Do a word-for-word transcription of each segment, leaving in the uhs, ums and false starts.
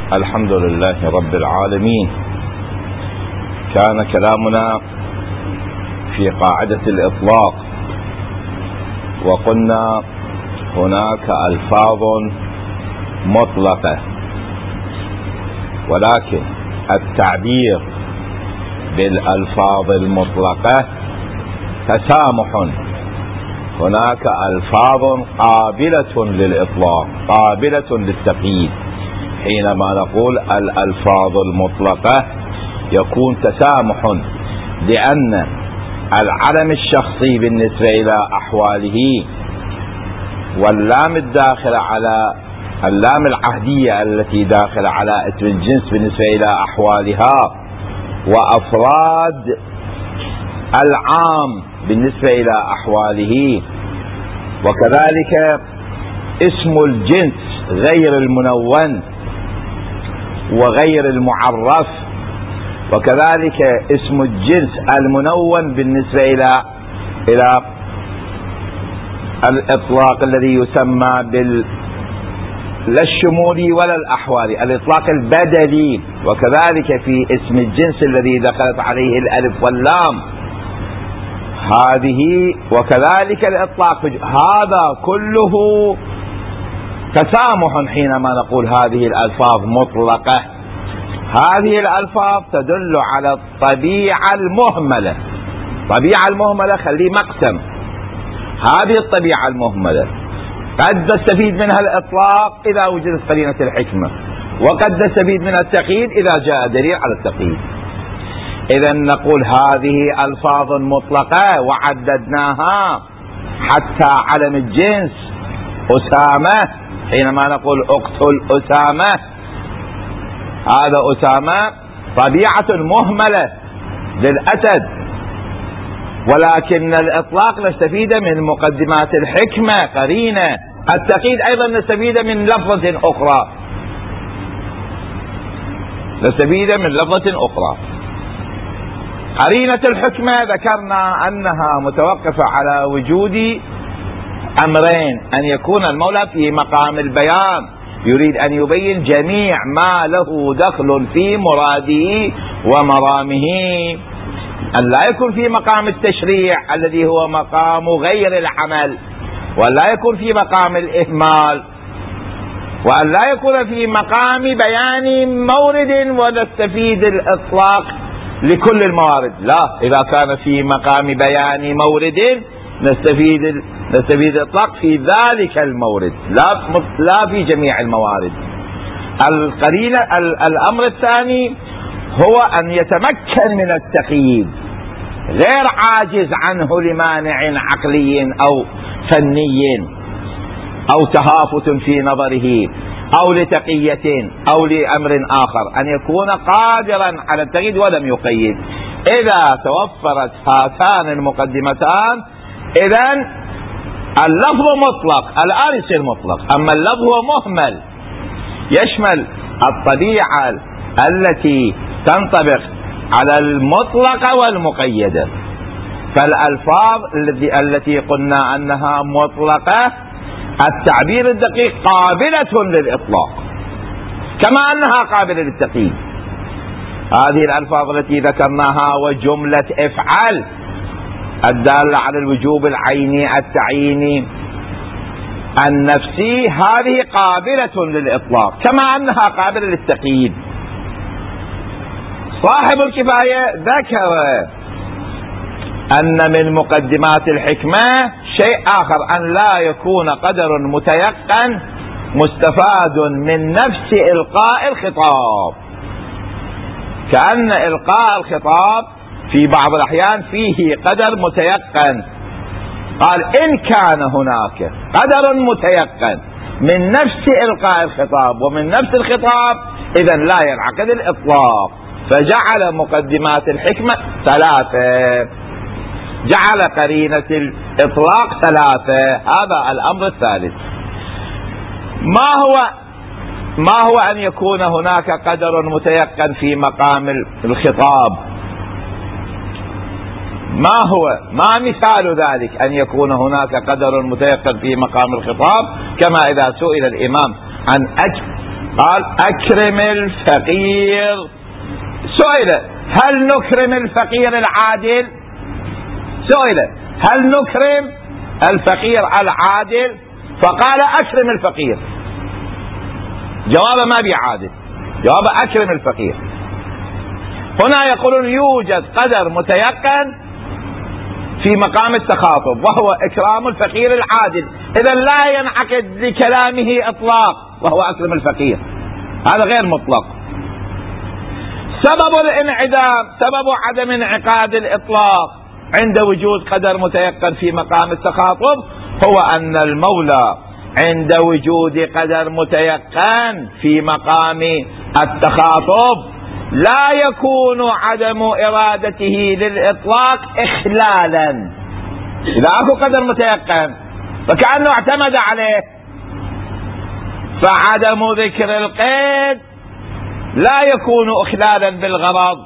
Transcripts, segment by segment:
الحمد لله رب العالمين. كان كلامنا في قاعدة الإطلاق، وقلنا هناك ألفاظ مطلقة، ولكن التعبير بالألفاظ المطلقة تسامح. هناك ألفاظ قابلة للإطلاق قابلة للتقييد. حينما نقول الألفاظ المطلقة يكون تسامح، لأن العلم الشخصي بالنسبة إلى أحواله، واللام الداخلة على اللام العهدية التي داخلة على اسم الجنس بالنسبة إلى أحوالها، وأفراد العام بالنسبة إلى أحواله، وكذلك اسم الجنس غير المنون وغير المعرف، وكذلك اسم الجنس المنون بالنسبة إلى إلى الإطلاق الذي يسمى بال لا الشمولي ولا الأحوالي، الإطلاق البدلي، وكذلك في اسم الجنس الذي دخلت عليه الألف واللام هذه، وكذلك الإطلاق. هذا كله تسامح. حينما نقول هذه الألفاظ مطلقة، هذه الألفاظ تدل على الطبيعة المهملة. الطبيعة المهملة خليه مقسم. هذه الطبيعة المهملة قد نستفيد منها الإطلاق إذا وجدت قرينة الحكمة، وقد نستفيد منها التقييد إذا جاء دليل على التقييد. إذا نقول هذه ألفاظ مطلقة وعددناها حتى علم الجنس أسامة. حينما نقول اقتل أسامة، هذا أسامة طبيعة مهملة للأسد، ولكن الإطلاق نستفيد من مقدمات الحكمة قرينة. التقييد أيضا نستفيد من لفظة أخرى، نستفيد من لفظة أخرى. قرينة الحكمة ذكرنا أنها متوقفة على وجود أمرين: أن يكون المولى في مقام البيان، يريد أن يبين جميع ما له دخل في مراده ومرامه، أن لا يكون في مقام التشريع الذي هو مقام غير العمل، وأن لا يكون في مقام الإهمال، وأن لا يكون في مقام بيان مورد ونستفيد الإطلاق لكل الموارد. لا، إذا كان في مقام بيان مورد نستفيد نستفيد الإطلاق في ذلك المورد، لا لا في جميع الموارد. القرينة الأمر الثاني هو أن يتمكن من التقييد، غير عاجز عنه لمانع عقلي أو فني أو تهافت في نظره أو لتقية أو لأمر آخر، أن يكون قادرا على التقييد ولم يقيد. إذا توفرت هاتان المقدمتان إذن اللفظ مطلق، الآن يصير مطلق. أما اللفظ هو مهمل، يشمل الطبيعة التي تنطبق على المطلقة والمقيدة. فالألفاظ التي قلنا أنها مطلقة التعبير الدقيق قابلة للإطلاق كما أنها قابلة للتقييد. هذه الألفاظ التي ذكرناها وجملة افعل الدالة على الوجوب العيني التعييني النفسي، هذه قابلة للإطلاق كما أنها قابلة للتقييد. صاحب الكفاية ذكر أن من مقدمات الحكمة شيء آخر، أن لا يكون قدر متيقن مستفاد من نفس إلقاء الخطاب، كأن إلقاء الخطاب في بعض الأحيان فيه قدر متيقن. قال إن كان هناك قدر متيقن من نفس إلقاء الخطاب ومن نفس الخطاب إذن لا ينعقد الإطلاق، فجعل مقدمات الحكمة ثلاثة، جعل قرينة الإطلاق ثلاثة. هذا الأمر الثالث. ما هو ما هو أن يكون هناك قدر متيقن في مقام الخطاب؟ ما هو ما مثال ذلك أن يكون هناك قدر متيقن في مقام الخطاب؟ كما إذا سئل الإمام عن أجل قال أكرم الفقير. سئل هل نكرم الفقير العادل؟ سئل هل نكرم الفقير العادل؟ فقال أكرم الفقير. جواب ما بعادل، جواب أكرم الفقير. هنا يقولون يوجد قدر متيقن في مقام التخاطب وهو إكرام الفقير العادل، إذا لا ينعقد لكلامه إطلاق وهو أكرم الفقير، هذا غير مطلق. سبب الانعدام، سبب عدم انعقاد الإطلاق عند وجود قدر متيقن في مقام التخاطب هو أن المولى عند وجود قدر متيقن في مقام التخاطب لا يكون عدم إرادته للإطلاق إخلالا. إذا أكو قدر متيقن فكأنه اعتمد عليه، فعدم ذكر القيد لا يكون إخلالا بالغرض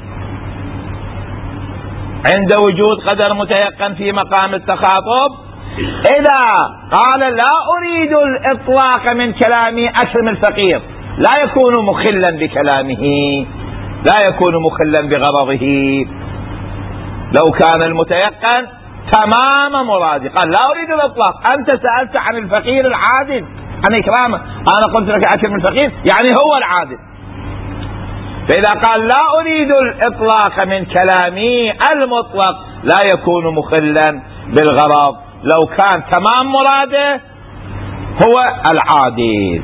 عند وجود قدر متيقن في مقام التخاطب. إذا قال لا أريد الإطلاق من كلامي أكرم الفقير لا يكون مخلا بكلامه، لا يكون مخلا بغرضه. لو كان المتيقن تمام مرادي قال لا أريد الإطلاق، أنت سألت عن الفقير العادل عن إكرامه، أنا قلت لك أكرم الفقير يعني هو العادل. فإذا قال لا أريد الإطلاق من كلامي المطلق لا يكون مخلا بالغرض، لو كان تمام مراده هو العادل.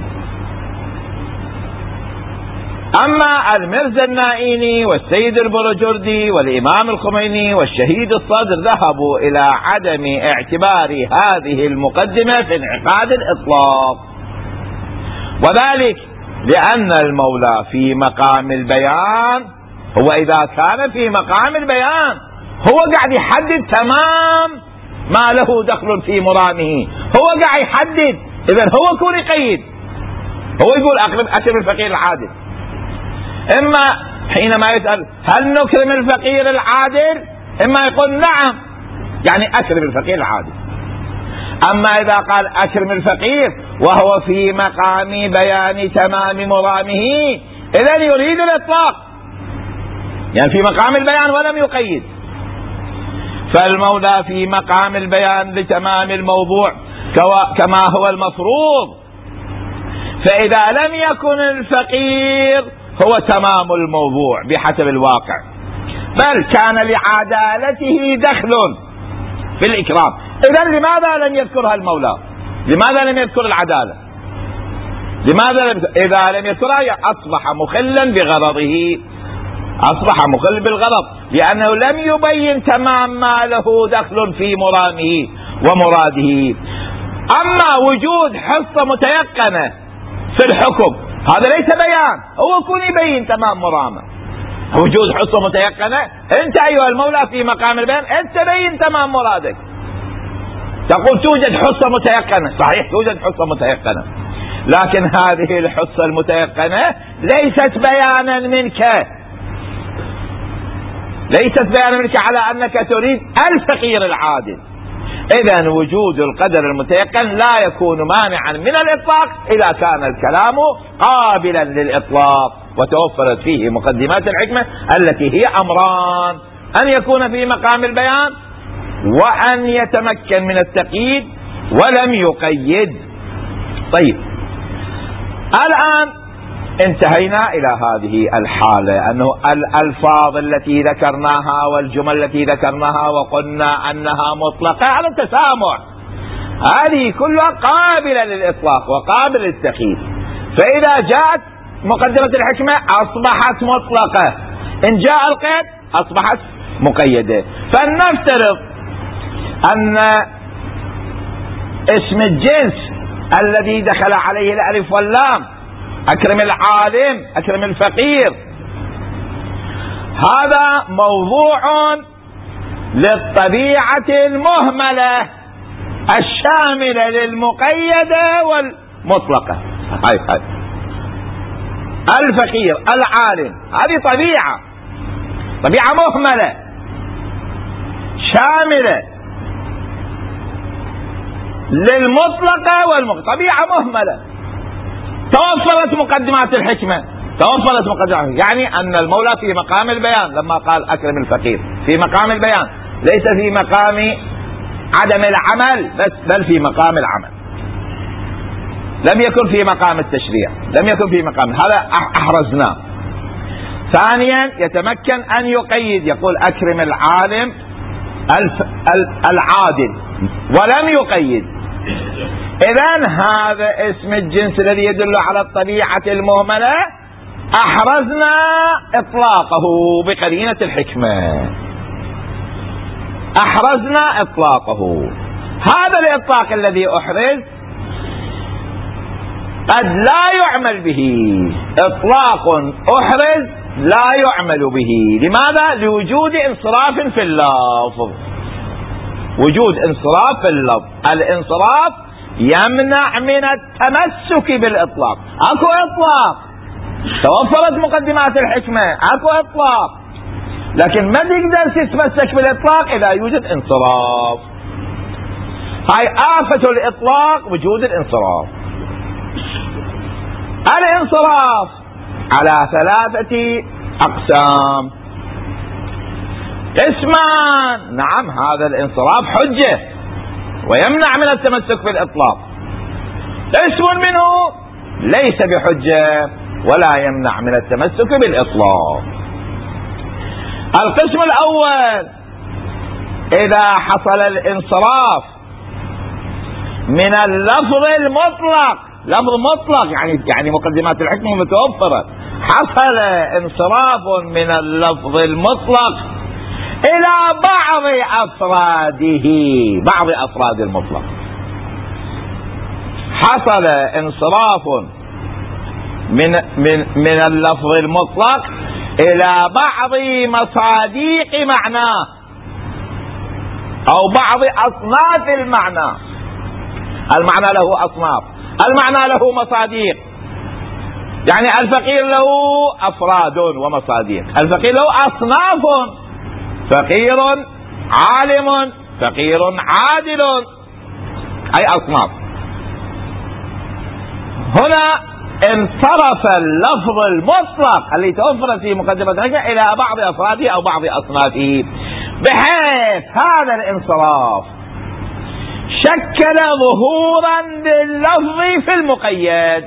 أما المرزا النائيني والسيد البرجردي والإمام الخميني والشهيد الصدر ذهبوا إلى عدم اعتبار هذه المقدمة في انعقاد الإطلاق، وذلك لأن المولى في مقام البيان هو إذا كان في مقام البيان هو قاعد يحدد تمام ما له دخل في مرامه، هو قاعد يحدد، إذن هو يكون يقيد، هو يقول أكرم أكرم الفقير العادل. إما حينما يسأل هل نكرم الفقير العادل، إما يقول نعم يعني أكرم الفقير العادل. أما إذا قال أكرم الفقير وهو في مقام بيان تمام مرامه إذن يريد الإطلاق، يعني في مقام البيان ولم يقيد. فالمولى في مقام البيان لتمام الموضوع كما هو المفروض، فإذا لم يكن الفقير هو تمام الموضوع بحسب الواقع، بل كان لعدالته دخل في الإكرام، إذن لماذا لم يذكرها المولى؟ لماذا لم يذكر العدالة؟ لماذا لم إذا لم يذكرها أصبح مخلا بغرضه، أصبح مخل بالغرض، لأنه لم يبين تمام ما له دخل في مرامه ومراده. أما وجود حصة متيقنة في الحكم هذا ليس بيان، هو يكون يبين تمام مرامه. وجود حصة متيقنة أنت أيها المولى في مقام البيان أنت بين تمام مرادك، تقول توجد حصة متيقنة، صحيح توجد حصة متيقنة، لكن هذه الحصة المتيقنة ليست بيانا منك، ليست بيانا منك على أنك تريد الفقير العادل. إذن وجود القدر المتيقن لا يكون مانعا من الإطلاق إذا كان الكلام قابلا للإطلاق وتوفرت فيه مقدمات الحكمة التي هي أمران: أن يكون في مقام البيان وأن يتمكن من التقييد ولم يقيد. طيب الآن انتهينا إلى هذه الحالة، أنه الألفاظ التي ذكرناها والجمل التي ذكرناها وقلنا أنها مطلقة على التسامح، هذه كلها قابلة للإطلاق وقابلة للتقييد، فإذا جاءت مقدمة الحكمة أصبحت مطلقة، إن جاء القيد أصبحت مقيدة. فلنفترض أن اسم الجنس الذي دخل عليه الألف واللام أكرم العالم أكرم الفقير هذا موضوع للطبيعة المهملة الشاملة للمقيدة والمطلقة. هاي هاي الفقير العالم هذه طبيعة طبيعة مهملة شاملة للمطلقة والمقيدة، طبيعة مهملة. توفرت مقدمات الحكمة، توفرت مقدمات، يعني أن المولى في مقام البيان لما قال أكرم الفقير، في مقام البيان، ليس في مقام عدم العمل بس، بل في مقام العمل، لم يكن في مقام التشريع، لم يكن في مقام، هذا أحرزناه. ثانيا يتمكن أن يقيد، يقول أكرم العالم العادل، ولم يقيد. إذن هذا اسم الجنس الذي يدل على الطبيعة المهملة أحرزنا إطلاقه بقرينة الحكمة، أحرزنا إطلاقه. هذا الإطلاق الذي أحرز قد لا يعمل به، إطلاق أحرز لا يعمل به. لماذا؟ لوجود انصراف في اللفظ، وجود انصراف في اللفظ. الانصراف يمنع من التمسك بالإطلاق. أكو إطلاق، توفرت مقدمات الحكمة، أكو إطلاق، لكن ما تقدر تتمسك بالإطلاق إذا يوجد انصراف. هاي آفة الإطلاق، وجود الانصراف. الانصراف على ثلاثة أقسام. قسمان، نعم هذا الانصراف حجة ويمنع من التمسك بالإطلاق. قسم منه ليس بحجة ولا يمنع من التمسك بالإطلاق. القسم الأول إذا حصل الانصراف من اللفظ المطلق، لفظ مطلق يعني يعني مقدمات الحكمة متوفرة، حصل انصراف من اللفظ المطلق إلى بعض أفراده، بعض أفراد المطلق، حصل انصراف من من من اللفظ المطلق إلى بعض مصاديق معناه أو بعض أصناف المعنى. المعنى له أصناف، المعنى له مصاديق، يعني الفقير له أفراد ومصاديق، الفقير له أصناف، فقير عالم، فقير عادل، أي أصناف. هنا انصرف اللفظ المطلق الذي توفر في مقدمة الحكمة إلى بعض أفراده أو بعض أصنافه، بحيث هذا الانصراف شكل ظهورا لللفظ في المقيد.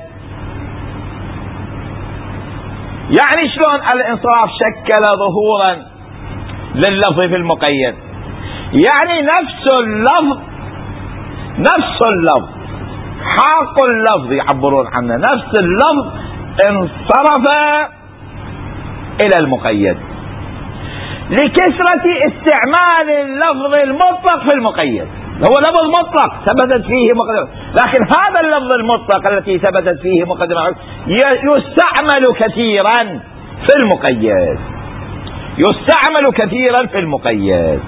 يعني شلون الانصراف شكل ظهورا لللفظ في المقيد؟ يعني نفس اللفظ، نفس اللفظ، حاق اللفظ يعبرون عنه، نفس اللفظ انصرف إلى المقيد لكثرة استعمال اللفظ المطلق في المقيد. هو لفظ مطلق ثبتت فيه مقدمة، لكن هذا اللفظ المطلق التي ثبتت فيه مقدمة يستعمل كثيرا في المقيد، يستعمل كثيرا في المقيد.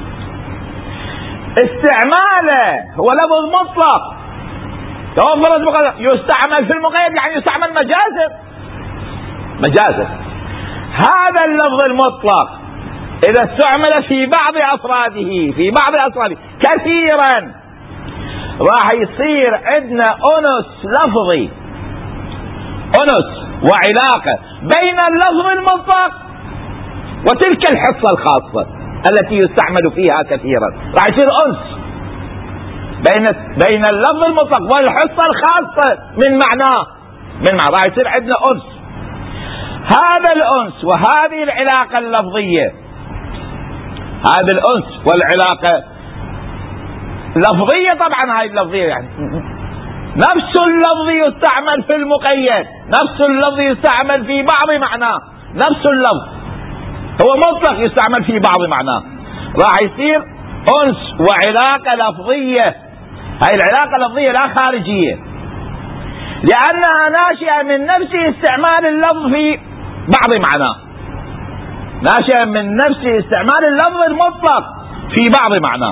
استعماله هو لفظ مطلق توفرت مقدمة، يستعمل في المقيد يعني يستعمل مجازا، مجازا. هذا اللفظ المطلق إذا استعمل في بعض أفراده، في بعض أفراده كثيرا، راح يصير عندنا أنس لفظي، أنس وعلاقة بين اللفظ المطلق وتلك الحصة الخاصة التي يستعمل فيها كثيرا، راح يصير أنس بين بين اللفظ المطلق والحصة الخاصة من معناه، من معناه راح يصير عندنا أنس. هذا الأنس وهذه العلاقة اللفظية، هذا الأنس والعلاقة لفظية، طبعا هاي اللفظية يعني نفس اللفظ يستعمل في المقيد، نفس اللفظ يستعمل في بعض معناه، نفس اللفظ هو مطلق يستعمل في بعض معناه، راح يصير أنس وعلاقة لفظية. هاي العلاقة اللفظية لا خارجية، لأنها ناشئة من نفس استعمال اللفظ في بعض معناه، ناشئة من نفس استعمال اللفظ المطلق في بعض معناه،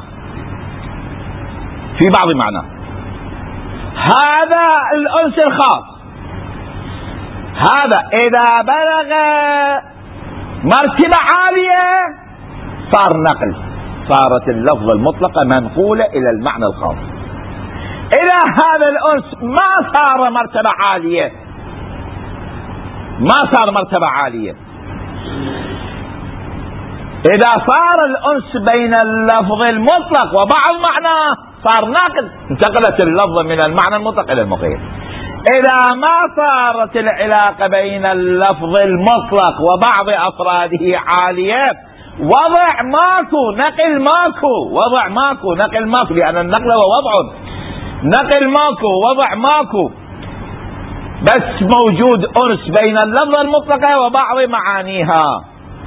في بعض معناه. هذا الأنس الخاص، هذا إذا بلغ مرتبة عالية صار نقل، صارت اللفظ المطلقة منقولة إلى المعنى الخاص. إذا هذا الأنس ما صار مرتبة عالية ما صار مرتبة عالية. إذا صار الأنس بين اللفظ المطلق وبعض معناه صار ناقل، انتقلت اللفظ من المعنى المطلق إلى المقيد. إذا ما صارت العلاقة بين اللفظ المطلق وبعض أفراده عالية، وضع ماكو، نقل ماكو، وضع ماكو، نقل ماكو، لأن النقل هو وضع، نقل ماكو، وضع ماكو، بس موجود أنس بين اللفظ المطلقة وبعض معانيها.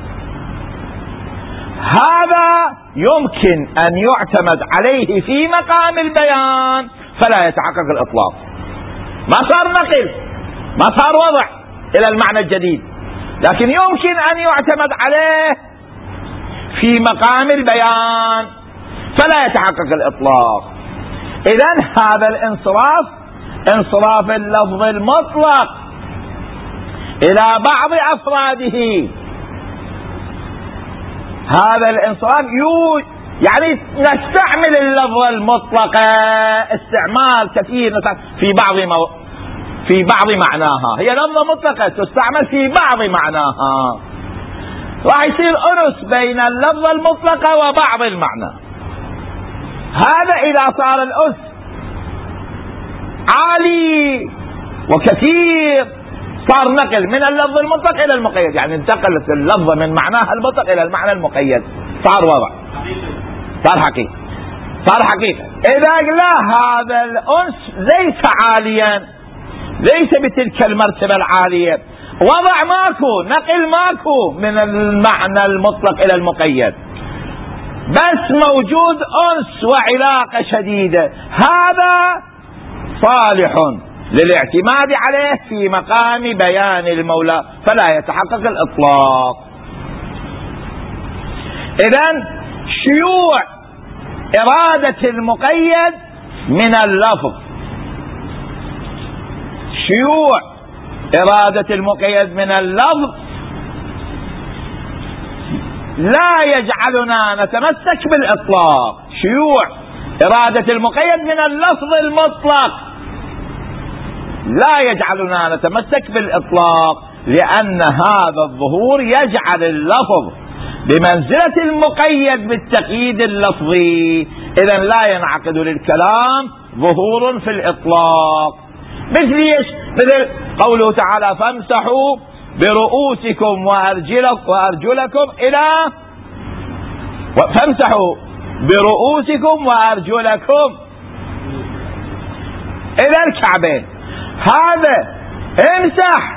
هذا يمكن أن يعتمد عليه في مقام البيان فلا يتحقق الإطلاق. ما صار نقل، ما صار وضع إلى المعنى الجديد، لكن يمكن أن يعتمد عليه في مقام البيان فلا يتحقق الإطلاق. إذن هذا الانصراف انصراف اللفظ المطلق إلى بعض أفراده، هذا الانصراف يو يعني نستعمل اللفظ المطلق استعمال كثير في بعض مو... في بعض معناها، هي لفظة مطلقة تستعمل في بعض معناها، راح يصير أنس بين اللفظة المطلقة وبعض المعنى. هذا إذا صار الأنس عالي وكثير صار نقل من اللفظ المطلق إلى المقيد، يعني انتقلت اللفظة من معناها المطلق إلى المعنى المقيد، صار وضع، صار حقيقة، صار حقيقة. إذا لا هذا الأنس ليس عاليا، ليس بتلك المرتبة العالية، وضع ماكو، نقل ماكو من المعنى المطلق إلى المقيد، بس موجود أنس وعلاقة شديدة، هذا صالح للاعتماد عليه في مقام بيان المولى فلا يتحقق الإطلاق. إذن شيوع إرادة المقيد من اللفظ، شيوع إرادة المقيد من اللفظ لا يجعلنا نتمسك بالإطلاق. شيوع إرادة المقيد من اللفظ المطلق لا يجعلنا نتمسك بالإطلاق، لأن هذا الظهور يجعل اللفظ بمنزلة المقيد بالتقييد اللفظي، إذن لا ينعقد للكلام ظهور في الإطلاق. مثل ايش؟ مثل قوله تعالى فامسحوا برؤوسكم وأرجلكم إلى فامسحوا برؤوسكم وأرجلكم إلى الكعبين. هذا امسح،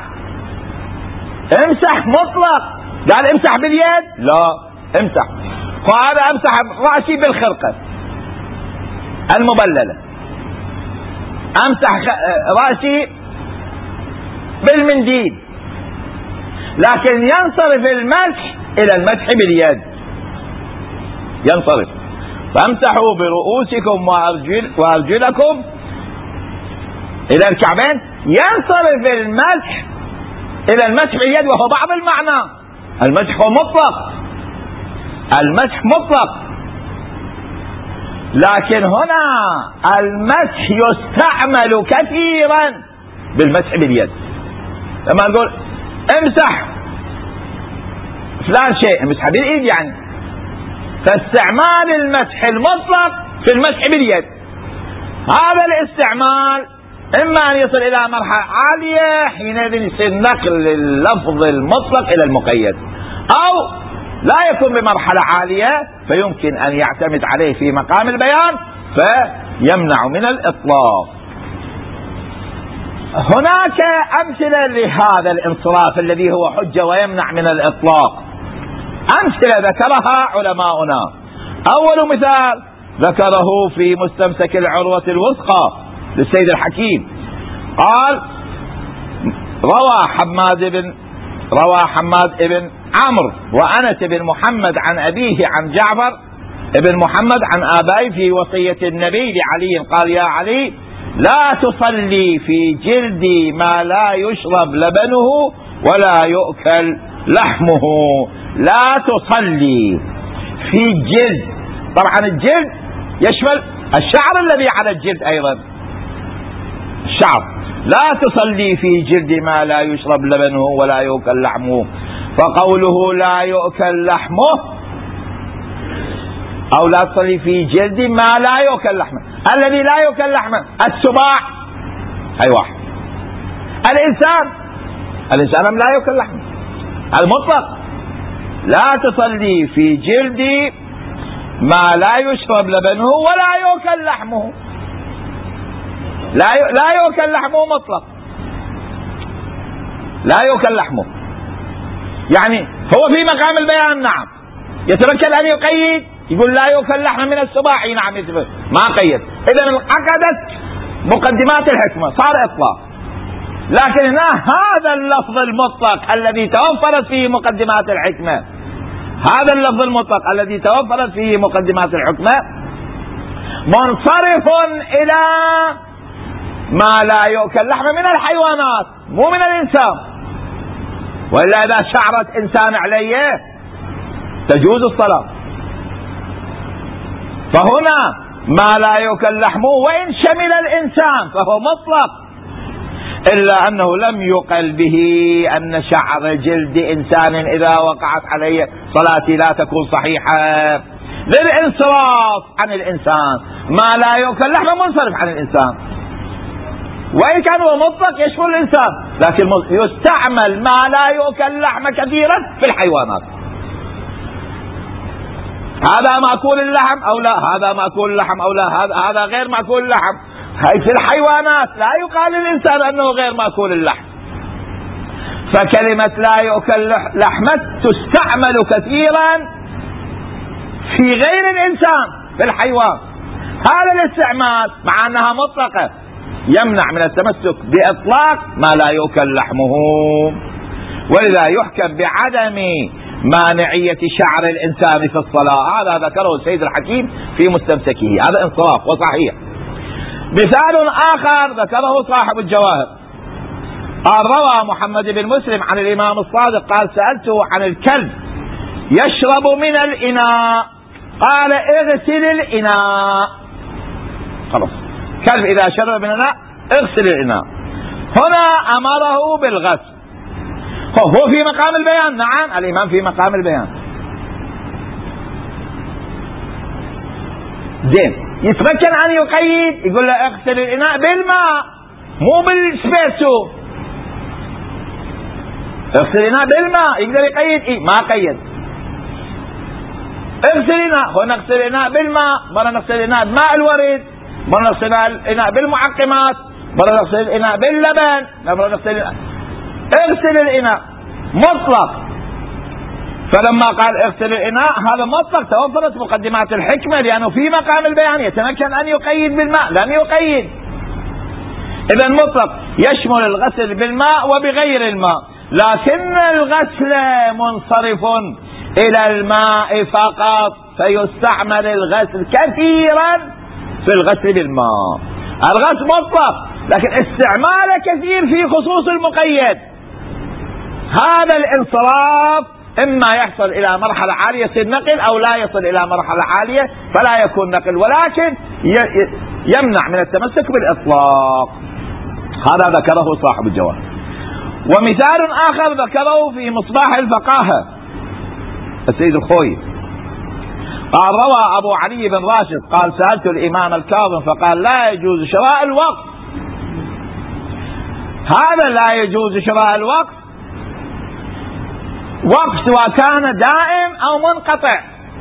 امسح مطلق، قال امسح باليد؟ لا، امسح، وهذا امسح رأسي بالخرقة المبللة، امسح رأسي بالمنديل، لكن ينصرف المسح الى المسح باليد، ينصرف فامسحوا برؤوسكم وأرجل وأرجلكم الى الكعبين، ينصرف المسح الى المسح باليد وهو بعض المعنى. المسح هو مطلق، المسح مطلق، لكن هنا المسح يستعمل كثيرا بالمسح باليد. لما نقول امسح فلان شيء، امسح بالايد يعني، فاستعمال المسح المطلق في المسح باليد، هذا الاستعمال اما ان يصل الى مرحلة عالية حينئذ يصير نقل اللفظ المطلق الى المقيد، او لا يكون بمرحلة عالية فيمكن ان يعتمد عليه في مقام البيان فيمنع من الاطلاق. هناك امثلة لهذا الانصراف الذي هو حجة ويمنع من الاطلاق، امثلة ذكرها علماؤنا. اول مثال ذكره في مستمسك العروة الوثقى للسيد الحكيم، قال روى حماد بن روى حماد بن عمرو وأنس بن محمد عن أبيه عن جعفر بن محمد عن آبائه في وصية النبي لعلي، قال يا علي لا تصلي في جلدي ما لا يشرب لبنه ولا يؤكل لحمه. لا تصلي في جلد، طبعا الجلد يشمل الشعر الذي على الجلد، أيضا الشعر لا تصلي في جلد ما لا يشرب لبنه ولا يؤكل لحمه. فقوله لا يؤكل لحمه أو لا تصلي في جلد ما لا يؤكل لحمه، الذي لا يؤكل لحمه السباع أي واحد، الإنسان الإنسان لا يؤكل لحمه المطلق. لا تصلي في جلد ما لا يشرب لبنه ولا يؤكل لحمه، لا لا يؤكل لحمه مطلق، لا يؤكل لحمه. يعني هو في مقام البيان نعم، يتمكن أن يقيد، يقول لا يؤكل لحم من السباع، نعم يتفق. ما قيد، إذا انعقدت مقدمات الحكمة، صار إطلاق. لكن هنا هذا اللفظ المطلق الذي توفرت فيه مقدمات الحكمة، هذا اللفظ المطلق الذي توفرت فيه مقدمات الحكمة منصرف إلى ما لا يؤكل لحم من الحيوانات مو من الإنسان. وإلا إذا شعرت إنسان عليه تجوز الصلاة. فهنا ما لا يؤكل لحمه وإن شمل الإنسان فهو مطلق، إلا أنه لم يقل به أن شعر جلد إنسان إذا وقعت عليه صلاتي لا تكون صحيحة، للانصراف عن الإنسان. ما لا يؤكل لحمه منصرف عن الإنسان، وإن كان هو مطلق يشمل الإنسان، لكن يستعمل ما لا يؤكل لحم كثيرا في الحيوانات. هذا مأكول اللحم أو لا، هذا مأكول اللحم أو لا، هذا هذا غير مأكول اللحم. هاي في الحيوانات لا يقال للإنسان أنه غير مأكول اللحم. فكلمة لا يؤكل لحمة تستعمل كثيرا في غير الإنسان في الحيوان. هذا الاستعمال مع أنها مطلقة يمنع من التمسك بإطلاق ما لا يؤكل لحمه، ولذا يحكم بعدم مانعية شعر الإنسان في الصلاة. هذا ذكره السيد الحكيم في مستمسكه، هذا انصراف وصحيح. مثال آخر ذكره صاحب الجواهر، قال روى محمد بن مسلم عن الإمام الصادق قال سألته عن الكلب يشرب من الإناء، قال اغسل الإناء. خلاص، كلب إذا شرب من الإناء اغسل الإناء. هنا أمره بالغسل. هو في مقام البيان، نعم الإمام في مقام البيان. زين، يتمكن أن يقيد، يقول له اغسل الإناء بالماء مو بالسبيسو، اغسل الإناء بالماء، يقدر يقيد إيه؟ ما قيد. اغسل الإناء، هو نغسل الإناء بالماء، مرة نغسل الإناء بماء الورد، مرة نغسل الإناء بالمعقمات، مرة نغسل الإناء باللبن، مرة نغسل الإناء. اغسل الإناء مطلق. فلما قال اغسل الإناء هذا مطلق، توفرت مقدمات الحكمة، لأنه في مقام البيان يتمكن أن يقيد بالماء، لم يقيد. إذا مطلق يشمل الغسل بالماء وبغير الماء، لكن الغسل منصرف إلى الماء فقط، فيستعمل الغسل كثيرا في الغسل بالماء. الغسل مطلق لكن استعماله كثير في خصوص المقيد. هذا الانصراف إما يحصل إلى مرحلة عالية يصير نقل، أو لا يصل إلى مرحلة عالية فلا يكون نقل، ولكن يمنع من التمسك بالإطلاق. هذا ذكره صاحب الجواهر. ومثال آخر ذكره في مصباح الفقاهة السيد الخوي، قال روى أبو علي بن راشد قال سألت الإمام الكاظم فقال لا يجوز شراء الوقف. هذا لا يجوز شراء الوقف، وقف سواء كان دائم أو منقطع،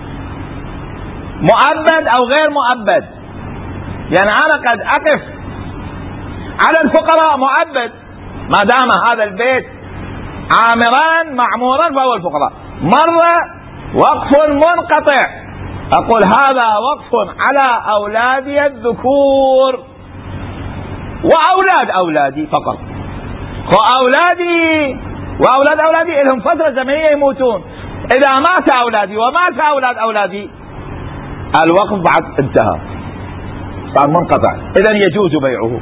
مؤبد أو غير مؤبد. يعني أنا قد أقف على الفقراء مؤبد، ما دام هذا البيت عامران معمورا فهو الفقراء. مرة وقف منقطع، أقول هذا وقف على أولادي الذكور وأولاد أولادي فقط، وأولادي وأولاد أولادي لهم فترة زمنية يموتون. إذا مات أولادي ومات أولاد أولادي الوقف بعد انتهى، صار منقطع، إذن يجوز بيعه،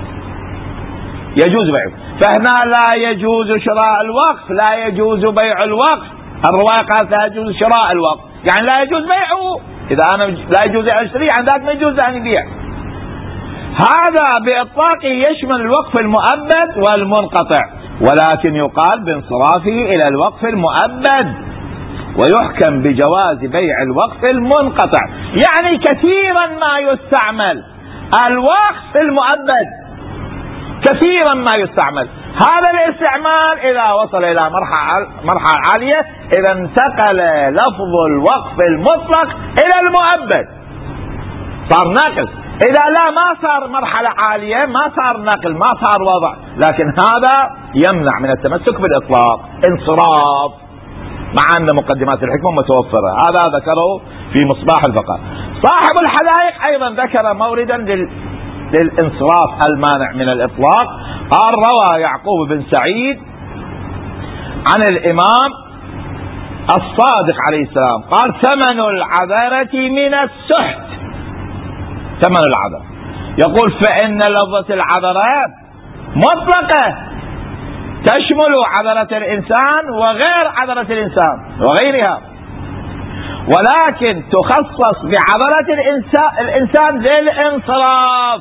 يجوز بيعه. فهنا لا يجوز شراء الوقف، لا يجوز بيع الوقف. الرواية قالت لا يجوز شراء الوقف، يعني لا يجوز بيعه. إذا أنا لا يجوز أن أشتري عن ذاك ما يجوز أن يبيع. هذا بإطلاقه يشمل الوقف المؤبد والمنقطع، ولكن يقال بانصرافه إلى الوقف المؤبد، ويحكم بجواز بيع الوقف المنقطع. يعني كثيرا ما يستعمل الوقف المؤبد، كثيرا ما يستعمل. هذا الاستعمال إذا وصل إلى مرحلة مرحلة عالية، إذا انتقل لفظ الوقف المطلق إلى المؤبد، صار نقل. إذا لا، ما صار مرحلة عالية، ما صار نقل، ما صار وضع، لكن هذا يمنع من التمسك بالإطلاق، انصراف، مع أن مقدمات الحكمة متوفرة. هذا ذكره في مصباح الفقه. صاحب الحدائق أيضا ذكر موردا لل... للانصراف المانع من الإطلاق. قال: روى يعقوب بن سعيد عن الإمام الصادق عليه السلام قال: ثمن العذرة من السحت. ثمن العذرة، يقول: فإن لفظة العذرة مطلقة، تشمل عذرة الإنسان وغير عذرة الإنسان وغيرها، ولكن تخصص بعذرة الإنسان, الإنسان للانصراف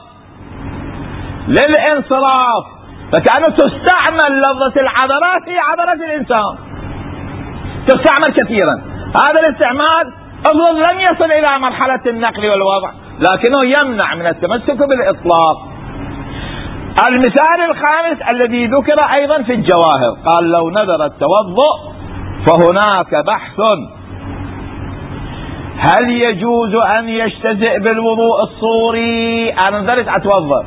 للانصراف فكأنه تستعمل لفظة العذرة في عذرة الإنسان، تستعمل كثيرا. هذا الاستعمال أظن لم يصل إلى مرحلة النقل والوضع، لكنه يمنع من التمسك بالإطلاق. المثال الخامس الذي ذكر أيضا في الجواهر، قال: لو نذر التوضؤ فهناك بحث هل يجوز أن يجتزئ بالوضوء الصوري؟ أنا نذرت أتوضأ،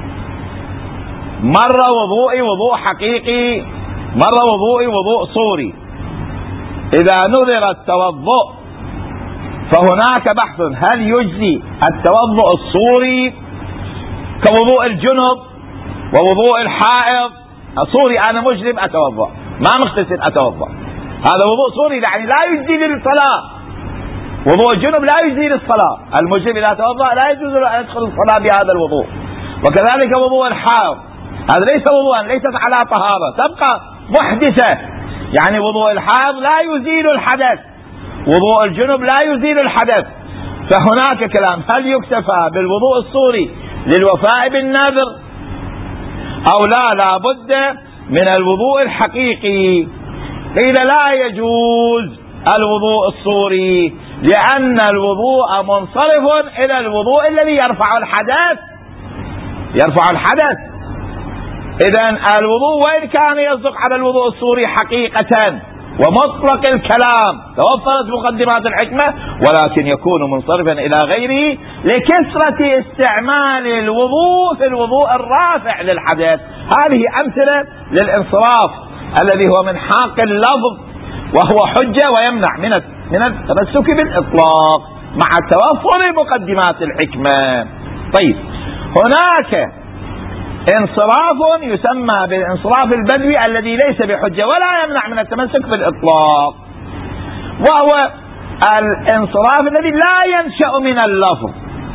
مرة وضوئي وضوء حقيقي، مرة وضوئي وضوء صوري. إذا نذر التوضؤ فهناك بحث هل يجزي التوضؤ الصوري كوضوء الجنب ووضوء الحائض؟ الصوري أنا مجنب أتوضأ، ما مغتسل أتوضأ، هذا وضوء صوري يعني لا يجزي للصلاة. وضوء الجنب لا يجزي للصلاة، المجنب إذا توضأ لا يجوز له أن يدخل الصلاة بهذا الوضوء. وكذلك وضوء الحائض، هذا ليس وضوءا، ليست على طهارة، تبقى محدثة. يعني وضوء الحائض لا يزيل الحدث، وضوء الجنب لا يزيل الحدث. فهناك كلام هل يكتفى بالوضوء الصوري للوفاء بالنذر أو لا، لا بد من الوضوء الحقيقي. قيل: لا يجوز الوضوء الصوري، لأن الوضوء منصرف إلى الوضوء الذي يرفع الحدث يرفع الحدث. إذن الوضوء وإن كان يصدق على الوضوء الصوري حقيقة ومطلق الكلام، توفرت مقدمات الحكمة، ولكن يكون منصرفا إلى غيره لكثرة استعمال الوضوء في الوضوء الرافع للحدث. هذه أمثلة للانصراف الذي هو من حق اللفظ، وهو حجة ويمنع من من التمسك بالإطلاق مع توفر مقدمات الحكمة. طيب، هناك انصراف يسمى بالانصراف البدوي الذي ليس بحجة ولا يمنع من التمسك بالإطلاق، وهو الانصراف الذي لا ينشأ من اللفظ،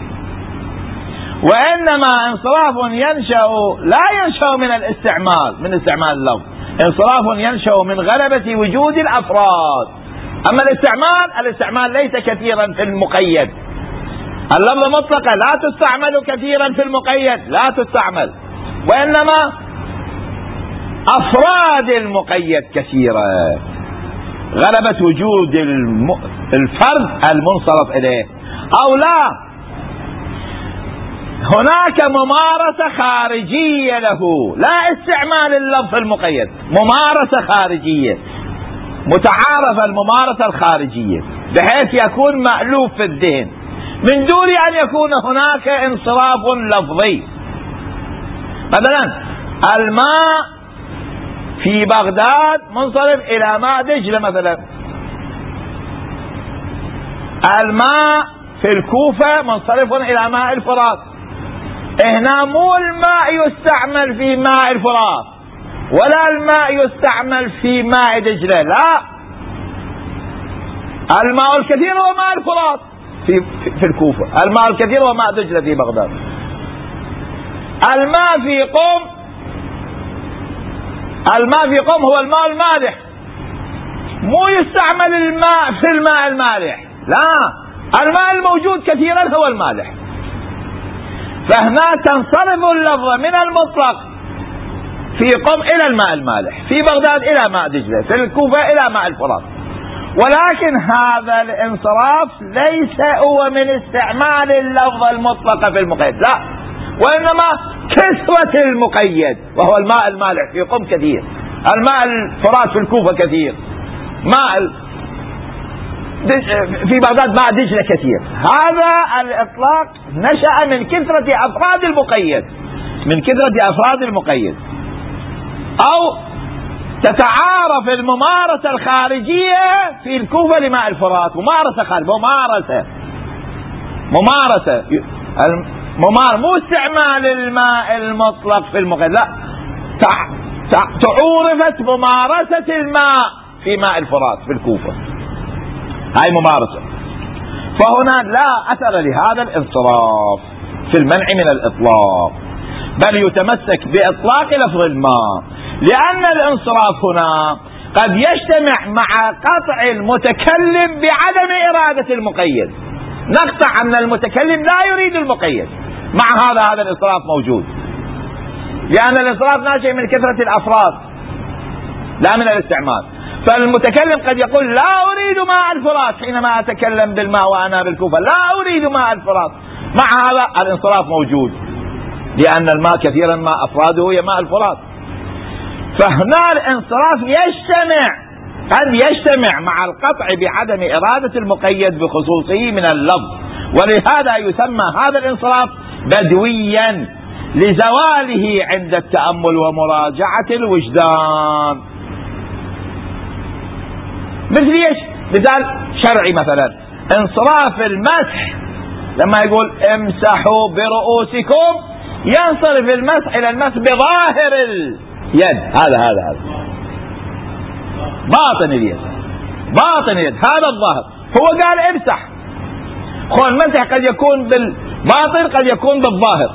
وإنما انصراف ينشأ لا ينشأ من الاستعمال من استعمال اللفظ، انصراف ينشأ من غلبة وجود الأفراد. أما الاستعمال الاستعمال ليس كثيرا في المقيد، اللفظة مطلقة لا تستعمل كثيرا في المقيد، لا تستعمل، وإنما أفراد المقيد كثيرة، غلبة وجود الفرد المنصرف إليه. أو لا، هناك ممارسة خارجية له، لا استعمال اللفظ المقيد، ممارسة خارجية متعارف الممارسة الخارجية بحيث يكون مألوف في الذهن من دون أن يكون هناك انصراف لفظي. مثلا الماء في بغداد منصرف إلى ماء دجلة، مثلا الماء في الكوفة منصرف إلى ماء الفرات. هنا مو الماء يستعمل في ماء الفرات ولا الماء يستعمل في ماء دجلة، لا، الماء الكثير هو ماء الفرات في في الكوفة، الماء الكثير هو ماء دجلة في بغداد. الماء في قم الماء في قم هو الماء المالح، مو يستعمل الماء في الماء المالح، لا، الماء الموجود كثيرا هو المالح. فهنا تنصرف اللفظة من المطلق في قم إلى الماء المالح، في بغداد إلى ماء دجلة، في الكوفة إلى ماء الفرات. ولكن هذا الانصراف ليس هو من استعمال اللفظة المطلقة في المقيد، لا، وإنما كثرة المقيد، وهو الماء المالح في قم كثير، الماء الفرات في الكوفة كثير، ماء في بغداد ماء دجلة كثير. هذا الإطلاق نشأ من كثرة أفراد المقيد، من كثرة أفراد المقيد. أو تتعارف الممارسة الخارجية في الكوفة لماء الفرات، ممارسة خارج ممارسة ممارسة ممارسة مو استعمال الماء المطلق في المقيد، لا، تعورفت ممارسة الماء في ماء الفرات في الكوفة، هاي ممارسة. فهنا لا أثر لهذا الانصراف في المنع من الإطلاق، بل يتمسك بإطلاق لفظ الماء، لأن الانصراف هنا قد يجتمع مع قطع المتكلم بعدم إرادة المقيد، نقطع أن المتكلم لا يريد المقيد، مع هذا هذا الانصراف موجود، لأن الانصراف ناشئ من كثرة الأفراد لا من الاستعمال. فالمتكلم قد يقول لا أريد ماء الفرات حينما أتكلم بالماء وأنا بالكوفة، لا أريد ماء الفرات، مع هذا الانصراف موجود، لأن الماء كثيرا ما أفراده هي ماء الفرات. فهنا الانصراف يجتمع، قد يجتمع مع القطع بعدم إرادة المقيد بخصوصه من اللفظ، ولهذا يسمى هذا الانصراف بدويا لزواله عند التأمل ومراجعة الوجدان. مثل ايش؟ مثال شرعي، مثلا انصراف المسح، لما يقول امسحوا برؤوسكم ينصرف المسح الى المسح بظاهر اليد، هذا هذا هذا باطن اليد، باطن اليد هذا الظاهر. هو قال امسح، خو المسح قد يكون بالباطن قد يكون بالظاهر،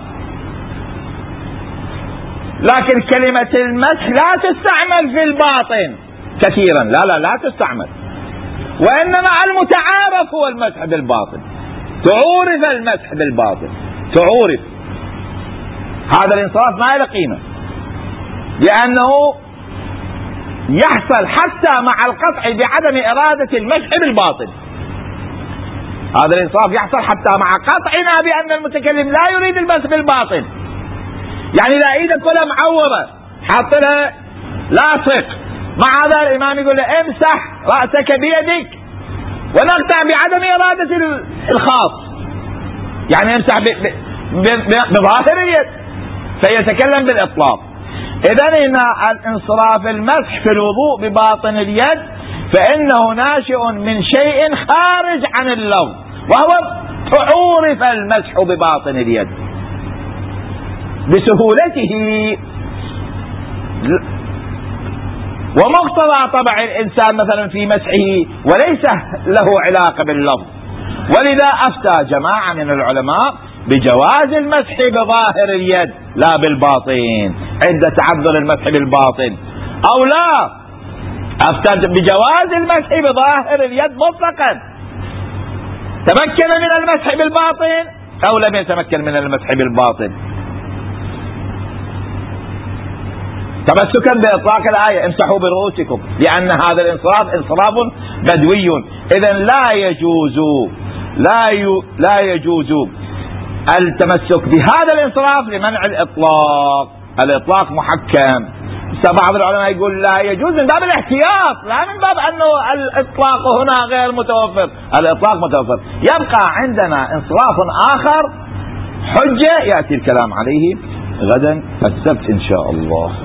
لكن كلمة المسح لا تستعمل في الباطن كثيرا، لا لا لا تستعمل، وإنما المتعارف هو المسح بالباطن، تعورف المسح بالباطن، تعورف. هذا الانصراف ما له قيمة، لأنه يحصل حتى مع القطع بعدم إرادة المسح بالباطن. هذا الانصراف يحصل حتى مع قطعنا بأن المتكلم لا يريد المسح بالباطن، يعني لا ايدك ولا معورة، حاط لها لاصق، مع هذا الإمام يقول له امسح رأسك بيدك، ونقطع بعدم إرادة الخاص، يعني امسح بظاهر اليد، فيتكلم بالإطلاق. إذن هنا الانصراف المسح في الوضوء بباطن اليد فإنه ناشئ من شيء خارج عن اللفظ، وهو تعورف المسح بباطن اليد بسهولته ومقتضى طبع الإنسان مثلا في مسحه، وليس له علاقة باللفظ. ولذا أفتى جماعة من العلماء بجواز المسح بظاهر اليد لا بالباطن عند تعذر المسح بالباطن، أو لا أفتى بجواز المسح بظاهر اليد مطلقا، تمكن من المسح بالباطن أو لم يتمكن من المسح بالباطن، تمسكا بإطلاق الآية امسحوا برؤوسكم، لأن هذا الانصراف انصراف بدوي. إذن لا يجوز لا ي... لا يجوز التمسك بهذا الانصراف لمنع الإطلاق، الإطلاق محكم. بعض العلماء يقول لا يجوز من باب الاحتياط، لا من باب أنه الإطلاق هنا غير متوفر، الإطلاق متوفر. يبقى عندنا انصراف آخر حجة يأتي الكلام عليه غدا السبت إن شاء الله.